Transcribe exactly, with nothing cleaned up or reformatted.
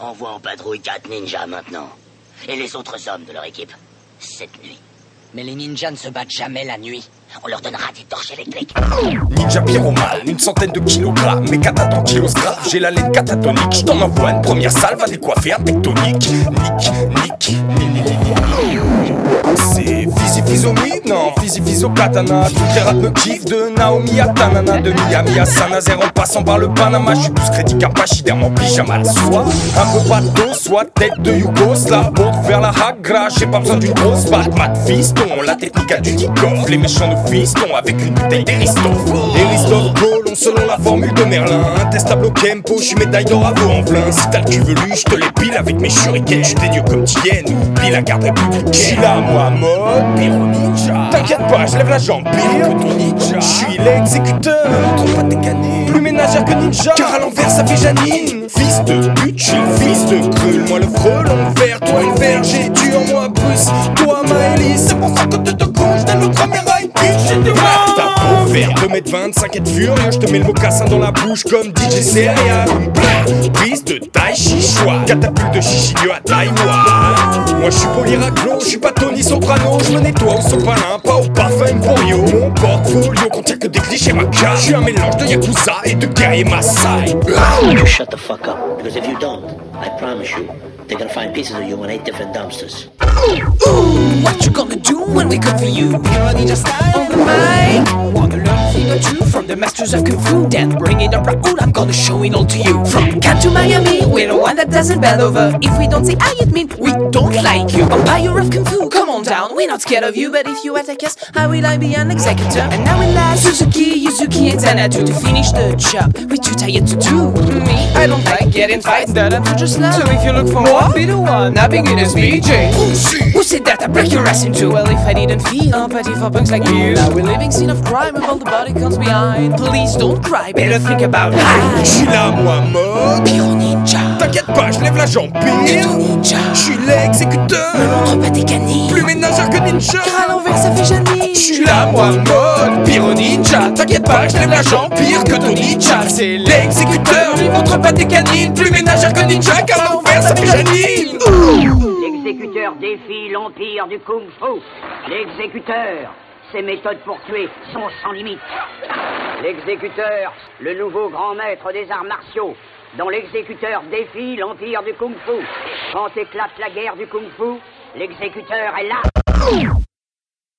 Envoie en patrouille quatre ninjas maintenant. Et les autres hommes de leur équipe, cette nuit. Mais les ninjas ne se battent jamais la nuit. On leur donnera des torches électriques. Ninja pyromane, une centaine de kilogrammes. Mes katas dans kilos grave, j'ai la laine catatonique. Je t'en envoie une première salve à décoiffer un tectonique. Nick, nick, c'est Fizzy Fizomi, non, Fizzy Fizo Katana. Toutes les rats me kiffent de Naomi à Tanana. De Miami à Saint-Nazaire en passant par le Panama. J'suis plus crédit qu'un pachyderme en pyjama la soie. Un peu bateau, soit tête de Yougoslav. Pour faire la hagra, j'ai pas besoin d'une grosse batte. Mat fiston, la technique a du Nikov. Les méchants nous fistons avec une bouteille d'Eristoff. Eristoff Gollon selon la formule de Merlin. Intestable au Kempo, j'suis médaille d'or à Vaux-en-Velin. Si t'as le cul velu, j'te l'épile avec mes shurikens. J'suis dédieux comme Tien, oublie la garde républicaine. J'suis là moi mode pyro ninja. T'inquiète pas, j'lève la jambe pire que ton ninja. J'suis l'exécuteur, montre pas tes canines. Plus ménagère que ninja, car à l'envers ça fait Janine. Fils de pute, j'suis le fils de Krul. Moi le frelon vert, toi une verge. Tu en moi Bruce, toi Maëlys. C'est pour ça que tu te couches dans le caméra une bitch. J'ai du mal. Ta peau verte, deux mètres vingt-cinq et de furieux. J'te mets le mocassin dans la bouche comme D J Céréal. Prise de taille chichois, catapulte de chichilio à Taïwan. Moi j'suis polyraglo, j'suis pas Tony Soprano. J'me nettoie au sopalin, pas au parfum Emporio. Mon portfolio contient que des clichés macabres. J'suis un mélange de Yakuza et de guerrier Maasai. You shut the fuck up, because if you don't, I promise you, they're gonna find pieces of you in eight different dumpsters. Ooh, what you gonna do when we come for you? Pure ninja style on the mic. Wanna learn thing or two from the masters of Kung Fu? Then bring it up, Raoul, I'm gonna show it all to you. From Cannes to Miami, we're the one that doesn't bend over. If we don't say I admit, we don't like you. Empire of Kung Fu, come on down, we're not scared of you. But if you attack us, how will I be an executor? And now in last, Suzuki, Yuzuki and Zanatu to finish the job. We're too tired to do. Me, I don't like getting fights, that I'm too just love. So if you look for more, be the one, not begin as B J. Who said that I break your ass in two? Well, if I didn't feel empathy for punks like you, now we're living scene of crime with all the body counts behind. Please don't cry, better think about it. J'suis là moi mode Pyro ninja. T'inquiète pas, j'lève la jambe Et pire. ton ninja. J'suis l'exécuteur, Me montre pas tes canines. plus ménagère que ninja. Car à l'envers ça fait Janine. J'suis là moi mode pyro ninja. T'inquiète pas, j'lève la jambe pire que ton ninja. C'est l'exécuteur, lui montre pas tes canines. Plus ménagère que ninja, car à l'envers ça fait Janine. L'exécuteur défie l'empire du Kung Fu. L'exécuteur, ses méthodes pour tuer sont sans limite. L'exécuteur, le nouveau grand maître des arts martiaux, dont l'exécuteur défie l'empire du Kung Fu. Quand éclate la guerre du Kung Fu, l'exécuteur est là.